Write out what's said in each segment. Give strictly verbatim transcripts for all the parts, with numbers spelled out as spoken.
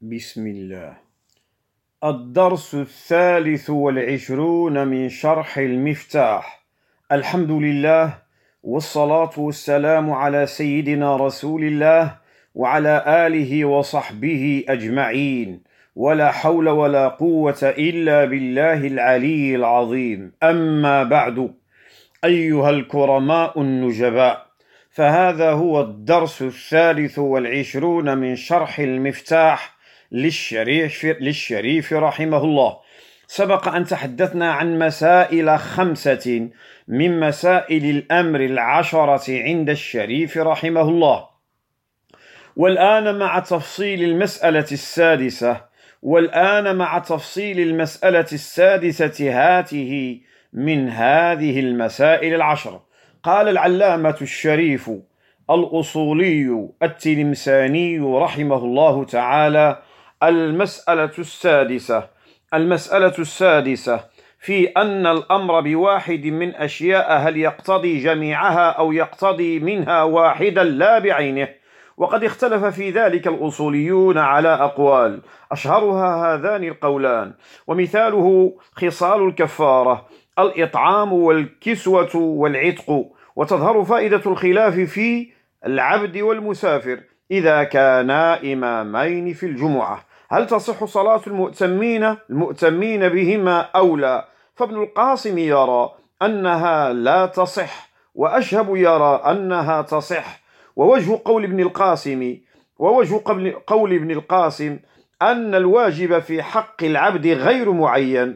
بسم الله. الدرس الثالث والعشرون من شرح المفتاح. الحمد لله، والصلاة والسلام على سيدنا رسول الله وعلى آله وصحبه أجمعين، ولا حول ولا قوة إلا بالله العلي العظيم. أما بعد، أيها الكرماء النجباء، فهذا هو الدرس الثالث والعشرون من شرح المفتاح للشريف, للشريف رحمه الله. سبق أن تحدثنا عن مسائل خمسة من مسائل الأمر العشرة عند الشريف رحمه الله، والآن مع تفصيل المسألة السادسة والآن مع تفصيل المسألة السادسة هاته من هذه المسائل العشر. قال العلامة الشريف الأصولي التلمساني رحمه الله تعالى: المسألة السادسة المسألة السادسة في أن الأمر بواحد من أشياء هل يقتضي جميعها أو يقتضي منها واحدا لا بعينه. وقد اختلف في ذلك الأصوليون على أقوال، أشهرها هذان القولان، ومثاله خصال الكفارة: الإطعام والكسوة والعتق. وتظهر فائدة الخلاف في العبد والمسافر إذا كانا إمامين في الجمعة، هل تصح صلاة المؤتمين المؤتمين بهما أو لا؟ فابن القاسم يرى أنها لا تصح، وأشهب يرى أنها تصح. ووجه قول ابن القاسم ووجه قول ابن القاسم أن الواجب في حق العبد غير معين،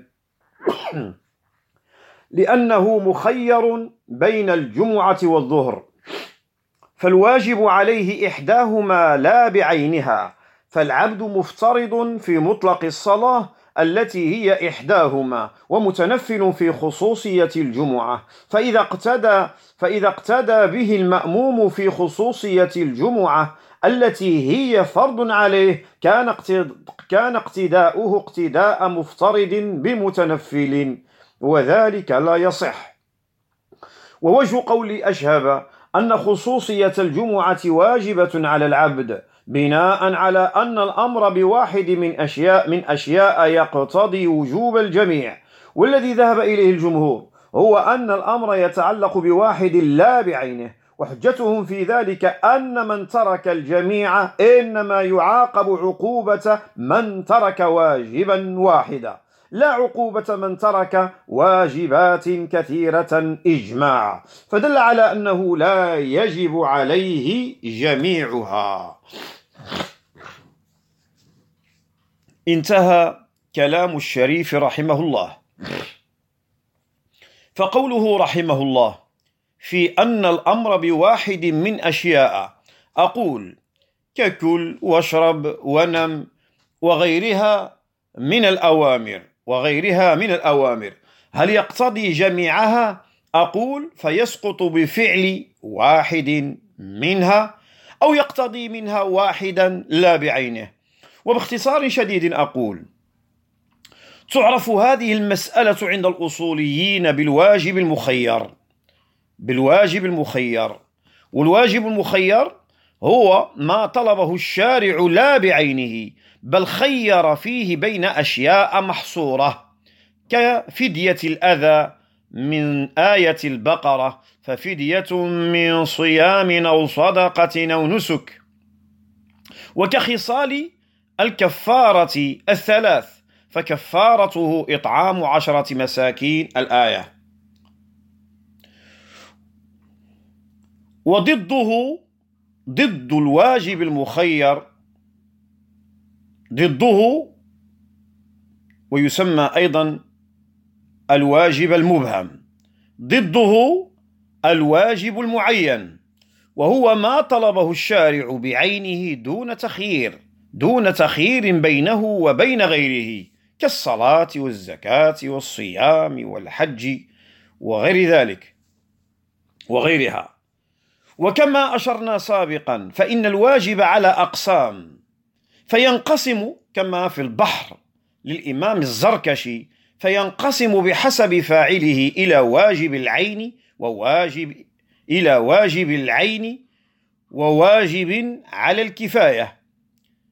لأنه مخير بين الجمعة والظهر، فالواجب عليه إحداهما لا بعينها، فالعبد مفترض في مطلق الصلاة التي هي إحداهما، ومتنفل في خصوصية الجمعة، فإذا اقتدى فإذا اقتدى به المأموم في خصوصية الجمعة التي هي فرض عليه كان كان اقتداؤه اقتداء مفترض بمتنفل، وذلك لا يصح. ووجه قول أشهب أن خصوصية الجمعة واجبة على العبد بناء على أن الأمر بواحد من أشياء من أشياء يقتضي وجوب الجميع، والذي ذهب إليه الجمهور هو أن الأمر يتعلق بواحد لا بعينه، وحجتهم في ذلك أن من ترك الجميع إنما يعاقب عقوبة من ترك واجبا واحدا، لا عقوبة من ترك واجبات كثيرة إجماع، فدل على أنه لا يجب عليه جميعها. انتهى كلام الشريف رحمه الله. فقوله رحمه الله في أن الأمر بواحد من أشياء، أقول ككل واشرب ونم وغيرها من الأوامر وغيرها من الأوامر هل يقتضي جميعها؟ أقول فيسقط بفعل واحد منها، أو يقتضي منها واحدا لا بعينه. وباختصار شديد أقول: تعرف هذه المسألة عند الأصوليين بالواجب المخير بالواجب المخير والواجب المخير هو ما طلبه الشارع لا بعينه، بل خير فيه بين أشياء محصورة، كفدية الأذى من آية البقرة: ففدية من صيام أو صدقة أو نسك، وكخصال الكفارة الثلاث: فكفارته إطعام عشرة مساكين الآية. وضده ضد الواجب المخير ضده ويسمى أيضا الواجب المبهم، ضده الواجب المعين، وهو ما طلبه الشارع بعينه دون تخيير دون تخيير بينه وبين غيره، كالصلاة والزكاة والصيام والحج وغير ذلك وغيرها. وكما أشرنا سابقا فإن الواجب على أقسام، فينقسم كما في البحر للإمام الزركشي، فينقسم بحسب فاعله إلى واجب العين وواجب إلى واجب العين وواجب على الكفاية.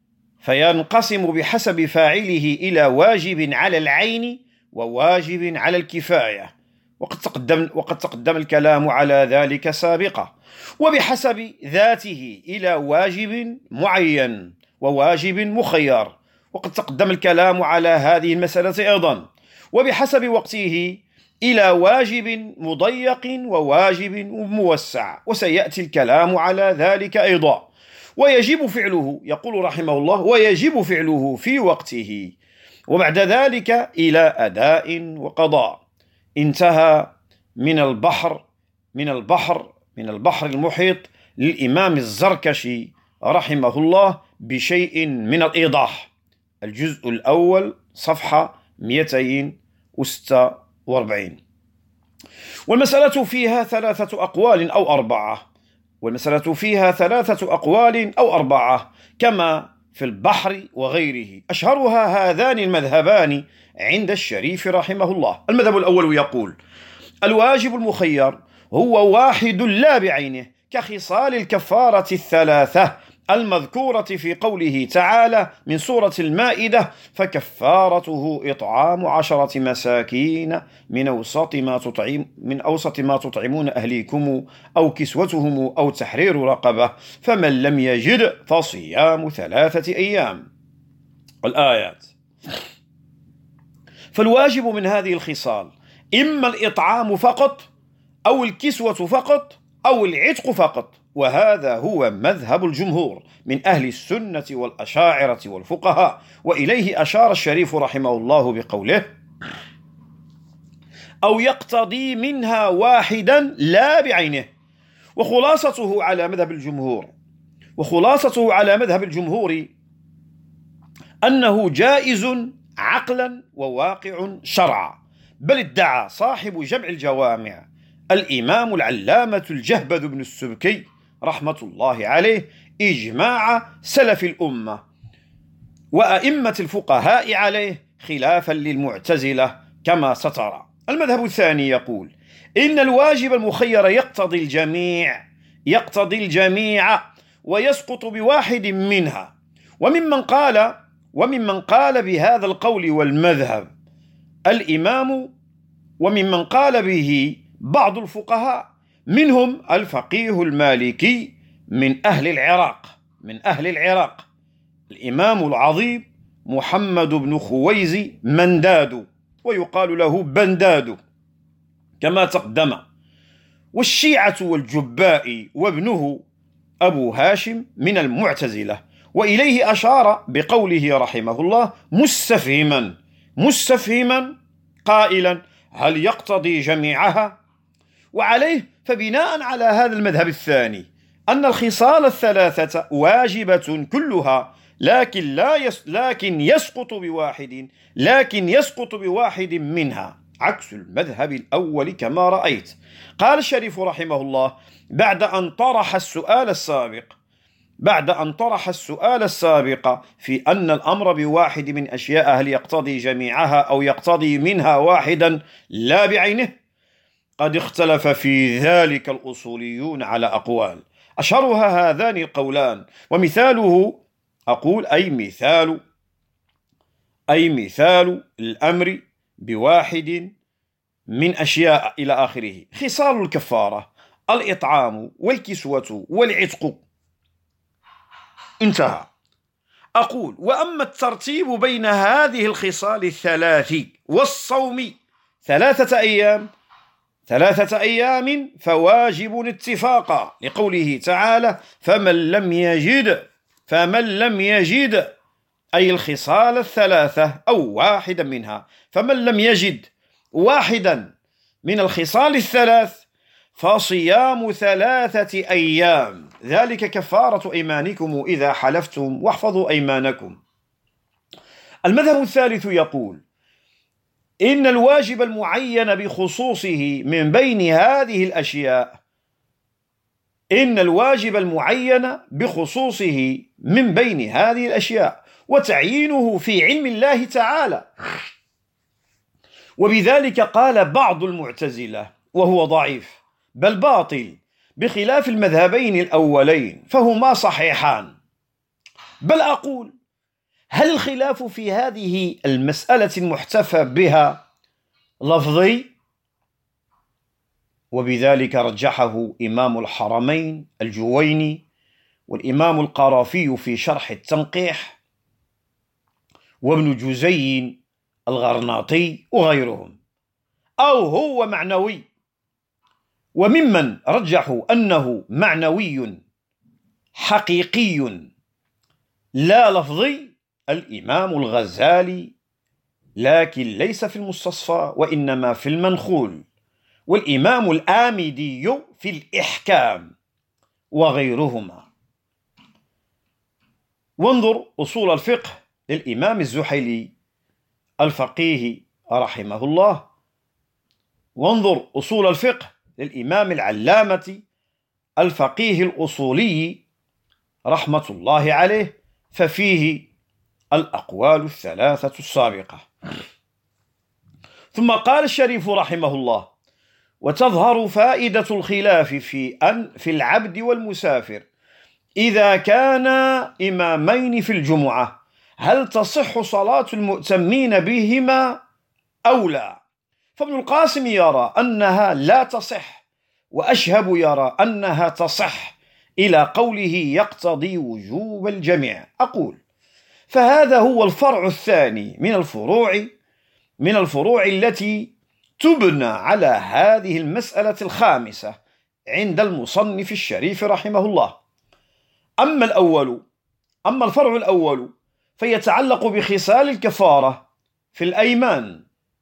فينقسم بحسب فاعله إلى واجب على العين وواجب على الكفاية، وقد تقدم, وقد تقدم الكلام على ذلك سابقا. وبحسب ذاته إلى واجب معين وواجب مخير، وقد تقدم الكلام على هذه المسألة أيضا. وبحسب وقته إلى واجب مضيق وواجب موسع، وسيأتي الكلام على ذلك أيضا. ويجب فعله، يقول رحمه الله، ويجب فعله في وقته، وبعد ذلك إلى أداء وقضاء. انتهى من البحر من البحر من البحر المحيط للإمام الزركشي رحمه الله بشيء من الإيضاح، الجزء الأول صفحة مئتين وستة وأربعين. والمسألة فيها ثلاثة أقوال أو أربعة والمسألة فيها ثلاثة أقوال أو أربعة كما في البحر وغيره، أشهرها هذان المذهبان عند الشريف رحمه الله. المذهب الأول يقول: الواجب المخير هو واحد لا بعينه، كخصال الكفارة الثلاثة المذكورة في قوله تعالى من سورة المائدة: فكفارته إطعام عشرة مساكين من أوسط ما تطعم من أوسط ما تطعمون أهليكم أو كسوتهم أو تحرير رقبة، فمن لم يجد فصيام ثلاثة أيام. الآيات. فالواجب من هذه الخصال إما الإطعام فقط أو الكسوة فقط أو العتق فقط، وهذا هو مذهب الجمهور من أهل السنة والأشاعرة والفقهاء، وإليه أشار الشريف رحمه الله بقوله: أو يقتضي منها واحدا لا بعينه. وخلاصته على مذهب الجمهور وخلاصته على مذهب الجمهور أنه جائز عقلا وواقع شرعا، بل ادعى صاحب جمع الجوامع الإمام العلامة الجهبذ بن السبكي رحمة الله عليه إجماع سلف الأمة وأئمة الفقهاء عليه، خلافا للمعتزلة كما سترى. المذهب الثاني يقول: إن الواجب المخير يقتضي الجميع يقتضي الجميع ويسقط بواحد منها. وممن قال وممن قال بهذا القول والمذهب الإمام وممن قال به بعض الفقهاء، منهم الفقيه المالكي من أهل العراق من أهل العراق الإمام العظيم محمد بن خويزي منداد، ويقال له بنداد كما تقدم، والشيعة والجبائي وابنه أبو هاشم من المعتزلة. وإليه أشار بقوله رحمه الله مستفهما مستفهما قائلا: هل يقتضي جميعها؟ وعليه فبناء على هذا المذهب الثاني أن الخصال الثلاثة واجبة كلها، لكن لا يس لكن يسقط بواحد لكن يسقط بواحد منها، عكس المذهب الأول كما رأيت. قال الشريف رحمه الله بعد أن طرح السؤال السابق بعد أن طرح السؤال السابق في أن الأمر بواحد من أشياء هل يقتضي جميعها أو يقتضي منها واحدا لا بعينه، قد اختلف في ذلك الأصوليون على أقوال، أشهرها هذان القولان. ومثاله أقول أي مثال أي مثال الأمر بواحد من أشياء إلى آخره: خصال الكفارة، الإطعام والكسوة والعتق. انتهى. أقول: وأما الترتيب بين هذه الخصال الثلاث والصوم ثلاثة أيام ثلاثة أيام فواجب اتفاقا، لقوله تعالى: فمن لم يجد فمن لم يجد أي الخصال الثلاثة أو واحدا منها، فمن لم يجد واحدا من الخصال الثلاث فصيام ثلاثة أيام، ذلك كفارة أيمانكم إذا حلفتم واحفظوا أيمانكم. المذهب الثالث يقول: إن الواجب المعين بخصوصه من بين هذه الأشياء إن الواجب المعين بخصوصه من بين هذه الأشياء وتعيينه في علم الله تعالى. وبذلك قال بعض المعتزلة، وهو ضعيف بل باطل، بخلاف المذهبين الأولين فهما صحيحان. بل أقول هل الخلاف في هذه المسألة المحتفى بها لفظي؟ وبذلك رجحه إمام الحرمين الجويني والإمام القرافي في شرح التنقيح وابن جزي الغرناطي وغيرهم، أو هو معنوي. وممن رجحوا أنه معنوي حقيقي لا لفظي الإمام الغزالي، لكن ليس في المستصفى وإنما في المنخول، والإمام الآمدي في الإحكام وغيرهما. وانظر أصول الفقه للإمام الزحيلي الفقيه رحمه الله، وانظر أصول الفقه للإمام العلامة الفقيه الأصولي رحمة الله عليه، ففيه الأقوال الثلاثة السابقة. ثم قال الشريف رحمه الله: وتظهر فائدة الخلاف في أن في العبد والمسافر إذا كانا إمامين في الجمعة هل تصح صلاة المؤتمين بهما أو لا؟ فابن القاسم يرى أنها لا تصح، وأشهب يرى أنها تصح إلى قوله يقتضي وجوب الجميع. أقول: فهذا هو الفرع الثاني من الفروع من الفروع التي تبنى على هذه المسألة الخامسة عند المصنف الشريف رحمه الله. أما الأول أما الفرع الأول فيتعلق بخصال الكفارة في الأيمان،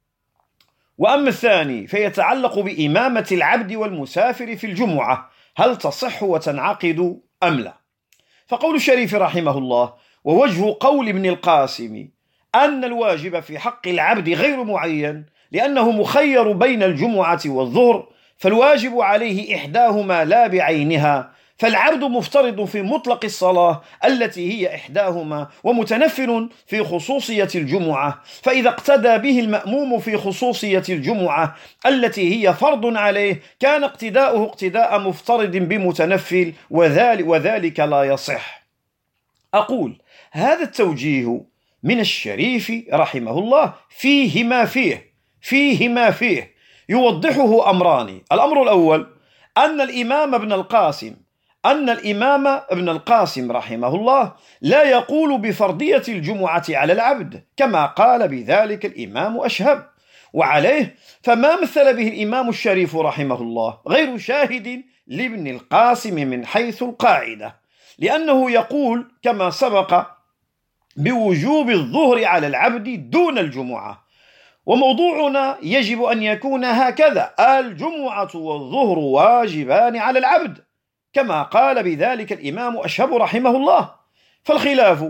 وأما الثاني فيتعلق بإمامة العبد والمسافر في الجمعة هل تصح وتنعقد أم لا؟ فقول الشريف رحمه الله: ووجه قول ابن القاسم أن الواجب في حق العبد غير معين لأنه مخير بين الجمعة والظهر، فالواجب عليه إحداهما لا بعينها، فالعبد مفترض في مطلق الصلاة التي هي إحداهما ومتنفل في خصوصية الجمعة، فإذا اقتدى به المأموم في خصوصية الجمعة التي هي فرض عليه كان اقتداؤه اقتداء مفترض بمتنفل، وذلك, وذلك لا يصح. أقول: هذا التوجيه من الشريف رحمه الله فيه ما فيه فيه ما فيه يوضحه أمران. الأمر الأول أن الإمام ابن القاسم أن الإمام ابن القاسم رحمه الله لا يقول بفرضية الجمعة على العبد كما قال بذلك الإمام أشهب، وعليه فما مثل به الإمام الشريف رحمه الله غير شاهد لابن القاسم من حيث القاعدة، لأنه يقول كما سبق بوجوب الظهر على العبد دون الجمعة، وموضوعنا يجب أن يكون هكذا: الجمعة والظهر واجبان على العبد كما قال بذلك الإمام أشهب رحمه الله. فالخلاف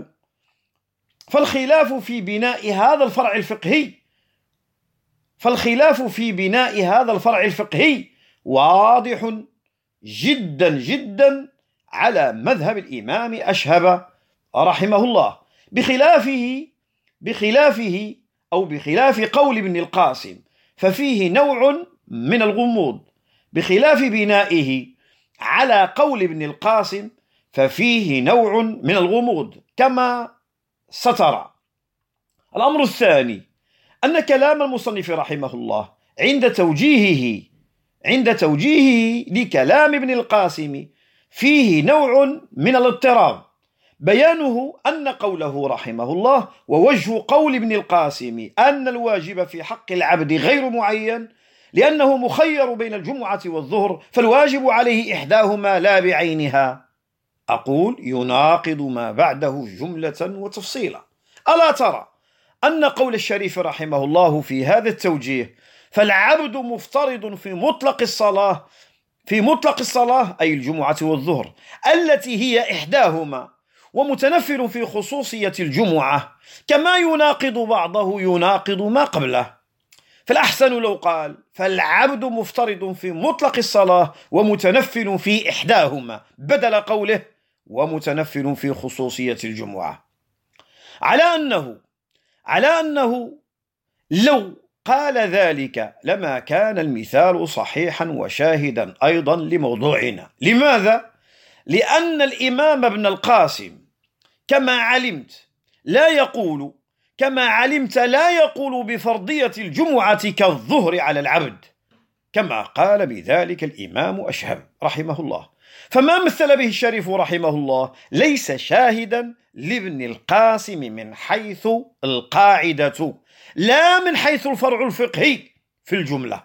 فالخلاف في بناء هذا الفرع الفقهي فالخلاف في بناء هذا الفرع الفقهي واضح جدا جدا على مذهب الإمام أشهب رحمه الله، بخلافه بخلافه أو بخلاف قول ابن القاسم ففيه نوع من الغموض، بخلاف بنائه على قول ابن القاسم ففيه نوع من الغموض كما سترى. الأمر الثاني أن كلام المصنف رحمه الله عند توجيهه عند توجيهه لكلام ابن القاسم فيه نوع من الاضطراب، بيانه أن قوله رحمه الله: ووجه قول ابن القاسم أن الواجب في حق العبد غير معين لأنه مخير بين الجمعة والظهر، فالواجب عليه إحداهما لا بعينها. أقول: يناقض ما بعده جملة وتفصيلا. ألا ترى أن قول الشريف رحمه الله في هذا التوجيه فالعبد مفترض في مطلق الصلاة في مطلق الصلاة أي الجمعة والظهر التي هي إحداهما، ومتنفل في خصوصية الجمعة، كما يناقض بعضه يناقض ما قبله. فالأحسن لو قال فالعبد مفترض في مطلق الصلاة ومتنفل في إحداهما، بدل قوله ومتنفل في خصوصية الجمعة، على أنه على أنه لو قال ذلك لما كان المثال صحيحا وشاهدا أيضا لموضوعنا. لماذا؟ لأن الإمام ابن القاسم كما علمت لا يقول كما علمت لا يقول بفرضية الجمعة كالظهر على العبد، كما قال بذلك الإمام أشهب رحمه الله. فما مثل به الشريف رحمه الله ليس شاهدا لابن القاسم من حيث القاعدة، لا من حيث الفرع الفقهي في الجملة.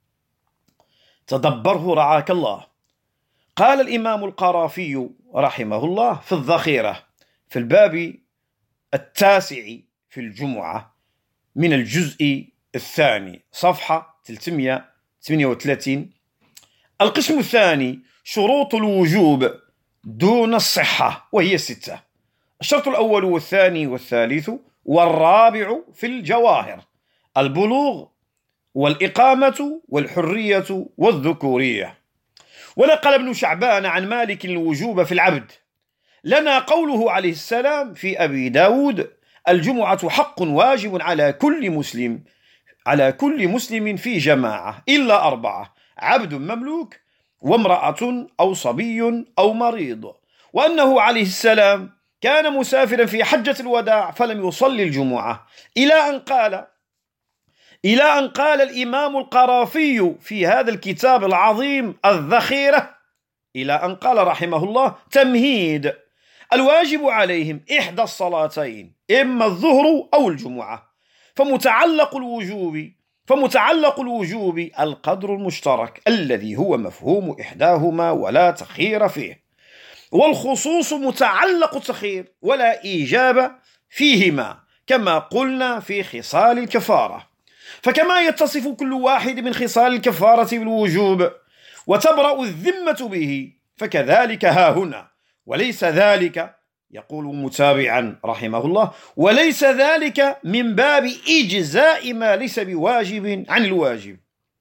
تدبره رعاك الله. قال الإمام القرافي رحمه الله في الذخيرة في الباب التاسع في الجمعة من الجزء الثاني صفحة ثلاثمائة وثمانية وثلاثين: القسم الثاني شروط الوجوب دون الصحة، وهي ستة: الشرط الأول والثاني والثالث والرابع في الجواهر: البلوغ والإقامة والحرية والذكورية. ونقل ابن شعبان عن مالك الوجوب في العبد. لنا قوله عليه السلام في أبي داود: الجمعة حق واجب على كل مسلم على كل مسلم في جماعة إلا أربعة: عبد مملوك، وامرأة أو صبي أو مريض. وأنه عليه السلام كان مسافرا في حجة الوداع فلم يصلي الجمعة، إلى أن قال إلى أن قال الإمام القرافي في هذا الكتاب العظيم الذخيرة، إلى أن قال رحمه الله: تمهيد: الواجب عليهم إحدى الصلاتين، إما الظهر أو الجمعة. فمتعلق الوجوب فمتعلق الوجوب القدر المشترك الذي هو مفهوم إحداهما ولا تخير فيه، والخصوص متعلق التخير ولا إيجاب فيهما، كما قلنا في خصال الكفارة. فكما يتصف كل واحد من خصال الكفارة بالوجوب وتبرأ الذمة به، فكذلك ها هنا. وليس ذلك، يقول متابعا رحمه الله، وليس ذلك من باب إجزاء ما ليس بواجب عن الواجب.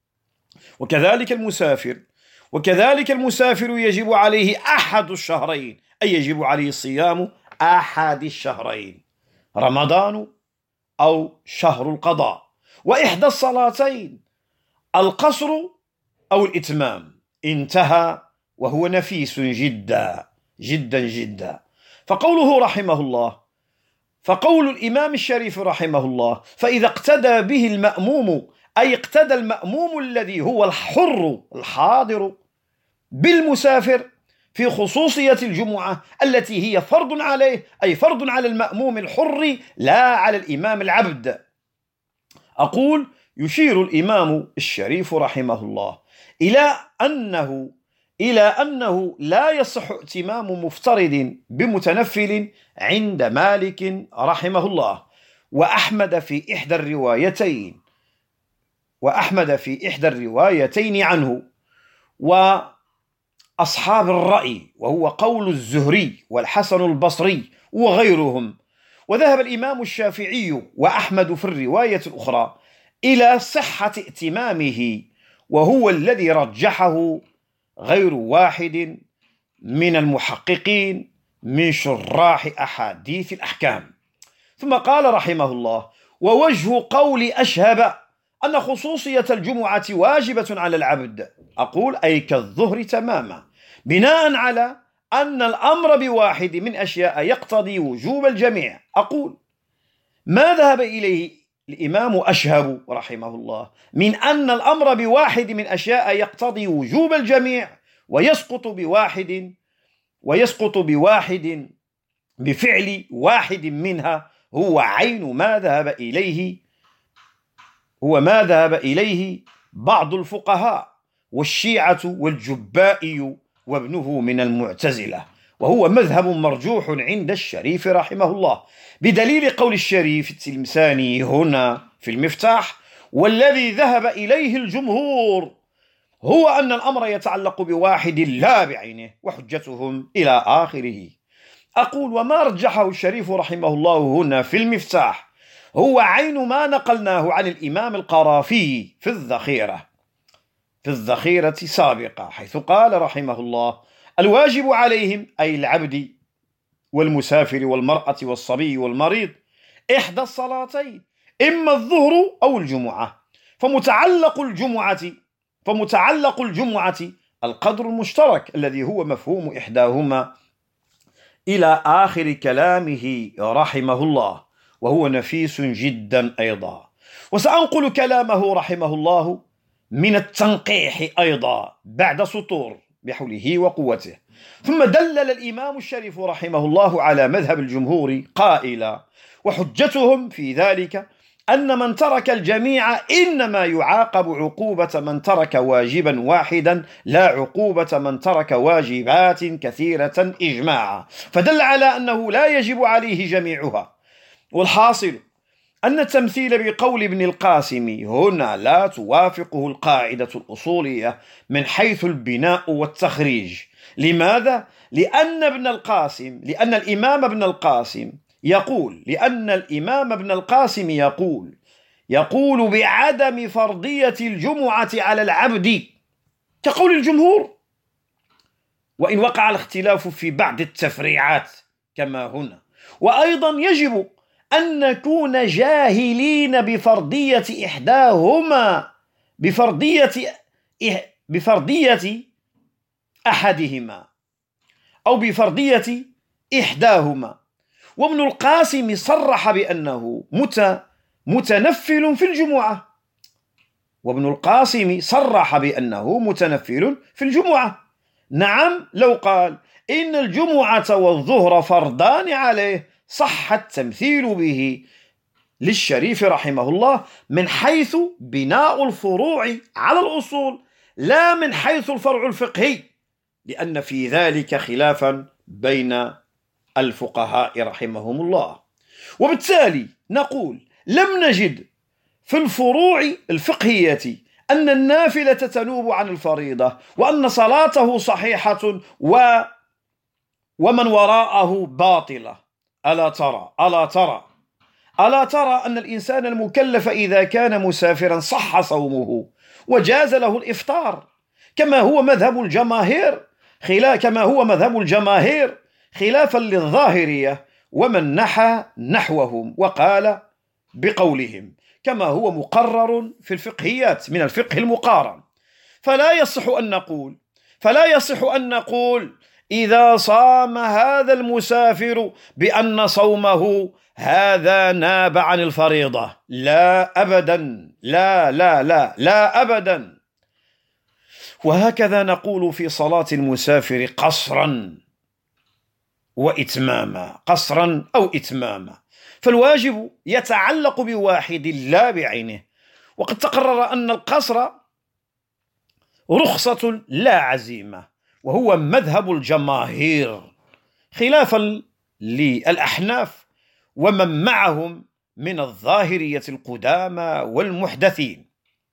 وكذلك المسافر وكذلك المسافر يجب عليه أحد الشهرين، أي يجب عليه صيام أحد الشهرين، رمضان أو شهر القضاء. وإحدى الصلاتين القصر أو الإتمام. انتهى، وهو نفيس جدا جدا جدا. فقوله رحمه الله فقول الإمام الشريف رحمه الله: فإذا اقتدى به المأموم، أي اقتدى المأموم الذي هو الحر الحاضر بالمسافر في خصوصية الجمعة التي هي فرض عليه، أي فرض على المأموم الحر لا على الإمام العبد. أقول: يشير الإمام الشريف رحمه الله إلى أنه إلى أنه لا يصح ائتمام مفترض بمتنفل عند مالك رحمه الله، وأحمد في إحدى الروايتين وأحمد في إحدى الروايتين عنه، وأصحاب الرأي، وهو قول الزهري والحسن البصري وغيرهم. وذهب الإمام الشافعي وأحمد في الرواية الأخرى إلى صحة ائتمامه، وهو الذي رجحه غير واحد من المحققين من شراح أحاديث الأحكام. ثم قال رحمه الله: ووجه قول أشهب أن خصوصية الجمعة واجبة على العبد، أقول أي كالظهر تماما، بناء على أن الأمر بواحد من أشياء يقتضي وجوب الجميع. أقول: ما ذهب إليه الإمام أشهب رحمه الله من أن الأمر بواحد من أشياء يقتضي وجوب الجميع ويسقط بواحد ويسقط بواحد بفعل واحد منها، هو عين ما ذهب إليه هو ما ذهب إليه بعض الفقهاء والشيعة والجبائي وابنه من المعتزلة، وهو مذهب مرجوح عند الشريف رحمه الله، بدليل قول الشريف التلمساني هنا في المفتاح: والذي ذهب إليه الجمهور هو أن الأمر يتعلق بواحد لا بعينه، وحجتهم إلى آخره. أقول: وما رجحه الشريف رحمه الله هنا في المفتاح هو عين ما نقلناه عن الإمام القرافي في الذخيرة في الذخيرة سابقة، حيث قال رحمه الله: الواجب عليهم، أي العبد والمسافر والمرأة والصبي والمريض، إحدى الصلاتين، إما الظهر أو الجمعة. فمتعلق الجمعة فمتعلق الجمعة القدر المشترك الذي هو مفهوم إحداهما إلى آخر كلامه رحمه الله، وهو نفيس جدا أيضا. وسأنقل كلامه رحمه الله من التنقيح أيضا بعد سطور بحوله وقوته. ثم دلل الإمام الشريف رحمه الله على مذهب الجمهور قائلا: وحجتهم في ذلك أن من ترك الجميع إنما يعاقب عقوبة من ترك واجبا واحدا، لا عقوبة من ترك واجبات كثيرة إجماعا، فدل على أنه لا يجب عليه جميعها. والحاصل أن التمثيل بقول ابن القاسم هنا لا توافقه القاعدة الأصولية من حيث البناء والتخريج. لماذا؟ لأن ابن القاسم لأن الإمام ابن القاسم يقول لأن الإمام ابن القاسم يقول يقول بعدم فرضية الجمعة على العبد كقول الجمهور، وإن وقع الاختلاف في بعض التفريعات كما هنا. وأيضا يجب أن نكون جاهلين بفرضية إحداهما بفرضية بفرضية أحدهما أو بفرضية إحداهما. وابن القاسم صرح بأنه متنفل في الجمعة وابن القاسم صرح بأنه متنفل في الجمعة. نعم، لو قال إن الجمعة والظهر فرضان عليه صح التمثيل به للشريف رحمه الله من حيث بناء الفروع على الأصول، لا من حيث الفرع الفقهي، لأن في ذلك خلافا بين الفقهاء رحمهم الله. وبالتالي نقول لم نجد في الفروع الفقهية أن النافلة تنوب عن الفريضة، وأن صلاته صحيحة و ومن وراءه باطلة. ألا ترى ألا ترى ألا ترى أن الإنسان المكلف إذا كان مسافرا صح صومه وجاز له الإفطار، كما هو مذهب الجماهير خلاف كما هو مذهب الجماهير خلافا للظاهرية ومن نحى نحوهم وقال بقولهم، كما هو مقرر في الفقهيات من الفقه المقارن. فلا يصح أن نقول فلا يصح أن نقول إذا صام هذا المسافر بأن صومه هذا ناب عن الفريضة. لا أبدا، لا لا لا لا أبدا. وهكذا نقول في صلاة المسافر قصرا وإتماما قصرا أو إتماما، فالواجب يتعلق بواحد لا بعينه. وقد تقرر أن القصر رخصة لا عزيمة، وهو مذهب الجماهير خلافا للأحناف ومن معهم من الظاهرية القدامى والمحدثين.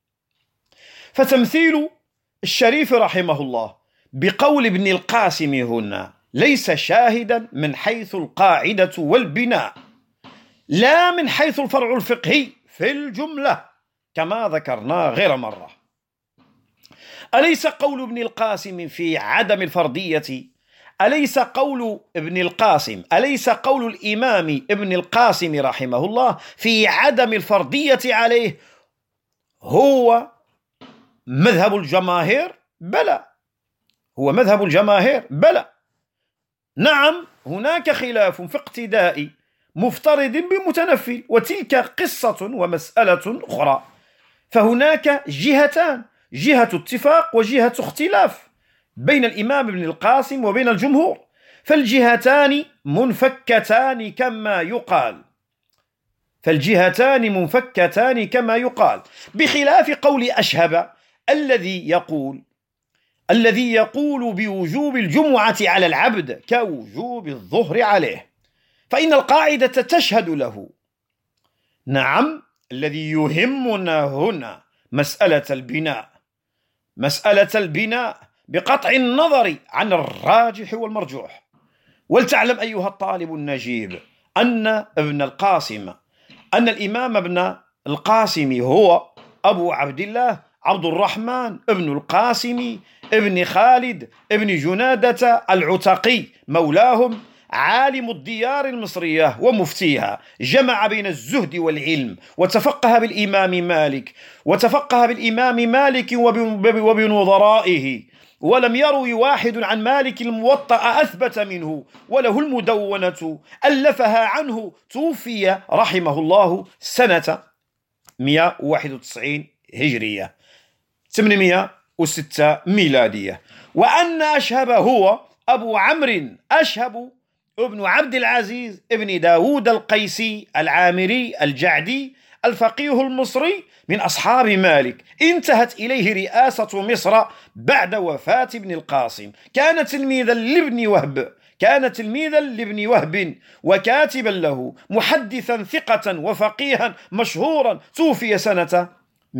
فتمثيل الشريف رحمه الله بقول ابن القاسم هنا ليس شاهدا من حيث القاعدة والبناء، لا من حيث الفرع الفقهي في الجملة كما ذكرنا غير مرة. أليس قول ابن القاسم في عدم الفرضية أليس قول ابن القاسم أليس قول الإمام ابن القاسم رحمه الله في عدم الفرضية عليه هو مذهب الجماهير؟ بلى، هو مذهب الجماهير بلى. نعم، هناك خلاف في اقتداء مفترض بمتنفل، وتلك قصة ومسألة أخرى. فهناك جهتان، جهة اتفاق وجهة اختلاف بين الإمام ابن القاسم وبين الجمهور، فالجهتان منفكتان كما يقال فالجهتان منفكتان كما يقال بخلاف قول أشهب الذي يقول الذي يقول بوجوب الجمعة على العبد كوجوب الظهر عليه، فإن القاعدة تشهد له. نعم، الذي يهمنا هنا مسألة البناء مسألة البناء بقطع النظر عن الراجح والمرجوح. ولتعلم أيها الطالب النجيب أن ابن القاسم أن الإمام ابن القاسم هو أبو عبد الله عبد الرحمن ابن القاسم ابن خالد ابن جنادة العتقي مولاهم، عالم الديار المصرية ومفتيها، جمع بين الزهد والعلم، وتفقه بالإمام مالك وتفقه بالإمام مالك وبنظرائه، ولم يروي واحد عن مالك الموطأ أثبت منه، وله المدونة ألفها عنه، توفي رحمه الله سنة مئة وواحد وتسعين هجرية ثمانمئة وستة ميلادية. وأن أشهب هو أبو عمرو أشهب ابن عبد العزيز ابن داود القيسي العامري الجعدي الفقيه المصري من أصحاب مالك، انتهت إليه رئاسة مصر بعد وفاة ابن القاسم. كان تلميذا لابن وهب كان تلميذا لابن وهب وكاتبا له، محدثا ثقة وفقيها مشهورا، توفي سنة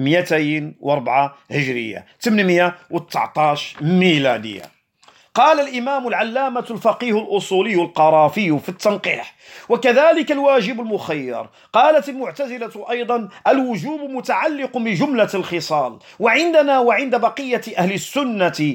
مئتين وأربعة هجرية ثمانمئة وتسعة عشر ميلادية. قال الإمام العلامة الفقيه الأصولي القرافي في التنقيح: وكذلك الواجب المخير. قالت المعتزلة أيضا: الوجوب متعلق بجملة الخصال، وعندنا وعند بقية أهل السنة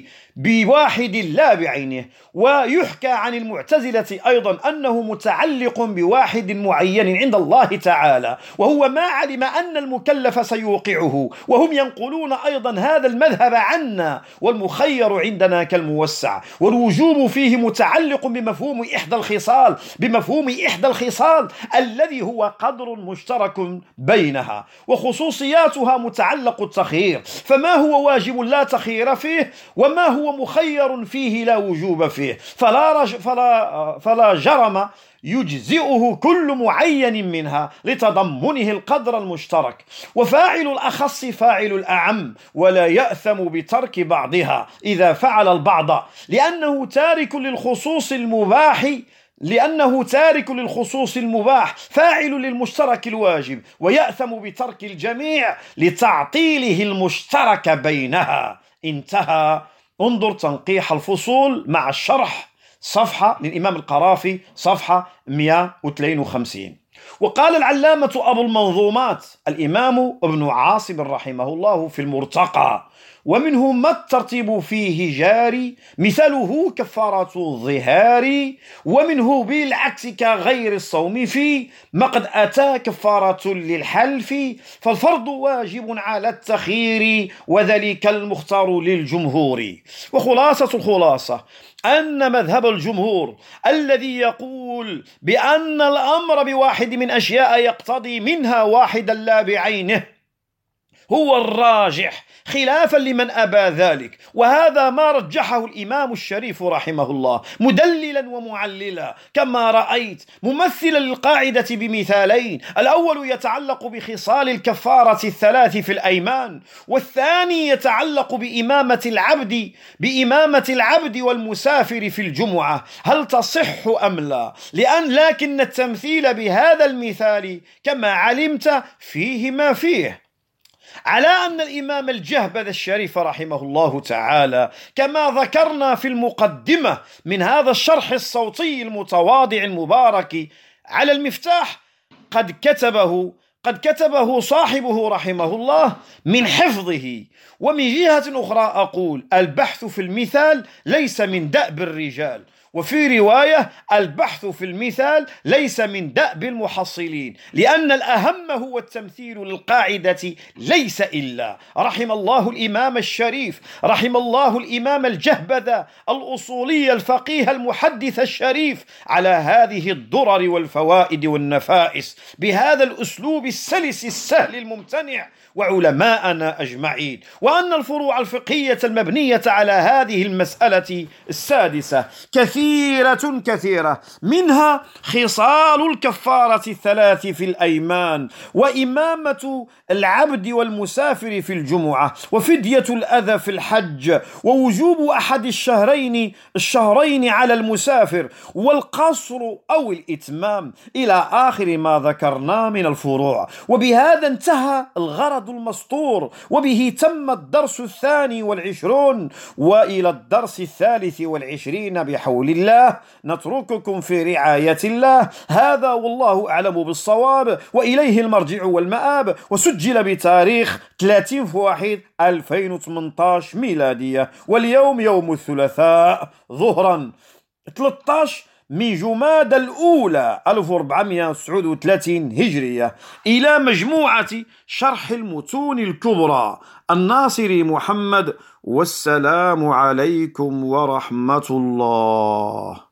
بواحد لا بعينه. ويحكى عن المعتزلة أيضا أنه متعلق بواحد معين عند الله تعالى، وهو ما علم أن المكلف سيوقعه، وهم ينقلون أيضا هذا المذهب عنا، والمخير عندنا كالموسع. والوجوب فيه متعلق بمفهوم إحدى الخصال بمفهوم إحدى الخصال الذي هو قدر مشترك بينها، وخصوصياتها متعلق التخيير، فما هو واجب لا تخيير فيه، وما هو مخير فيه لا وجوب فيه، فلا, رج فلا, فلا جرم يجزئه كل معين منها لتضمنه القدر المشترك. وفاعل الأخص فاعل الأعم، ولا يأثم بترك بعضها إذا فعل البعض، لأنه تارك للخصوص المباح لأنه تارك للخصوص المباح فاعل للمشترك الواجب، ويأثم بترك الجميع لتعطيله المشترك بينها. انتهى. انظر تنقيح الفصول مع الشرح صفحة للإمام القرافي صفحة مئة واثنين وخمسين. وقال العلامة أبو المنظومات الإمام ابن عاصم رحمه الله في المرتقى: ومنه ما الترتيب فيه جاري، مثله كفارة الظهار، ومنه بالعكس كغير الصوم فيه، ما قد أتى كفارة للحلف، فالفرض واجب على التخيير، وذلك المختار للجمهور. وخلاصة الخلاصة أن مذهب الجمهور الذي يقول بأن الأمر بواحد من أشياء يقتضي منها واحدا لا بعينه هو الراجح، خلافا لمن أبى ذلك. وهذا ما رجحه الإمام الشريف رحمه الله مدللا ومعللا كما رأيت، ممثلا للقاعدة بمثالين: الأول يتعلق بخصال الكفارة الثلاث في الأيمان، والثاني يتعلق بإمامة العبد بإمامة العبد والمسافر في الجمعة، هل تصح أم لا؟ لأن لكن التمثيل بهذا المثال كما علمت فيه ما فيه، على أن الإمام الجهبذ الشريف رحمه الله تعالى كما ذكرنا في المقدمة من هذا الشرح الصوتي المتواضع المبارك على المفتاح قد كتبه قد كتبه صاحبه رحمه الله من حفظه. ومن جهة أخرى أقول: البحث في المثال ليس من دأب الرجال، وفي رواية: البحث في المثال ليس من دأب المحصلين، لأن الأهم هو التمثيل للقاعدة ليس إلا. رحم الله الإمام الشريف، رحم الله الإمام الجهبذ الأصولي الفقيه المحدث الشريف على هذه الدرر والفوائد والنفائس بهذا الأسلوب السلس السهل الممتنع، وعلماءنا أجمعين. وأن الفروع الفقهية المبنية على هذه المسألة السادسة كثيرة كثيرة، منها خصال الكفارة الثلاث في الأيمان، وإمامة العبد والمسافر في الجمعة، وفدية الأذى في الحج، ووجوب أحد الشهرين الشهرين على المسافر، والقصر أو الإتمام، إلى آخر ما ذكرنا من الفروع. وبهذا انتهى الغرض المسطور، وبه تم الدرس الثاني والعشرون. وإلى الدرس الثالث والعشرين بحول الله نترككم في رعاية الله. هذا والله أعلم بالصواب، وإليه المرجع والمآب. وسجل بتاريخ ثلاثين واحد ألفين وثمانية عشر ميلادية، واليوم يوم الثلاثاء ظهرا ثلاثة عشر من جمادى الأولى ألف وأربعمائة وتسعة وثلاثين هجرية إلى مجموعة شرح المتون الكبرى الناصري محمد. والسلام عليكم ورحمة الله.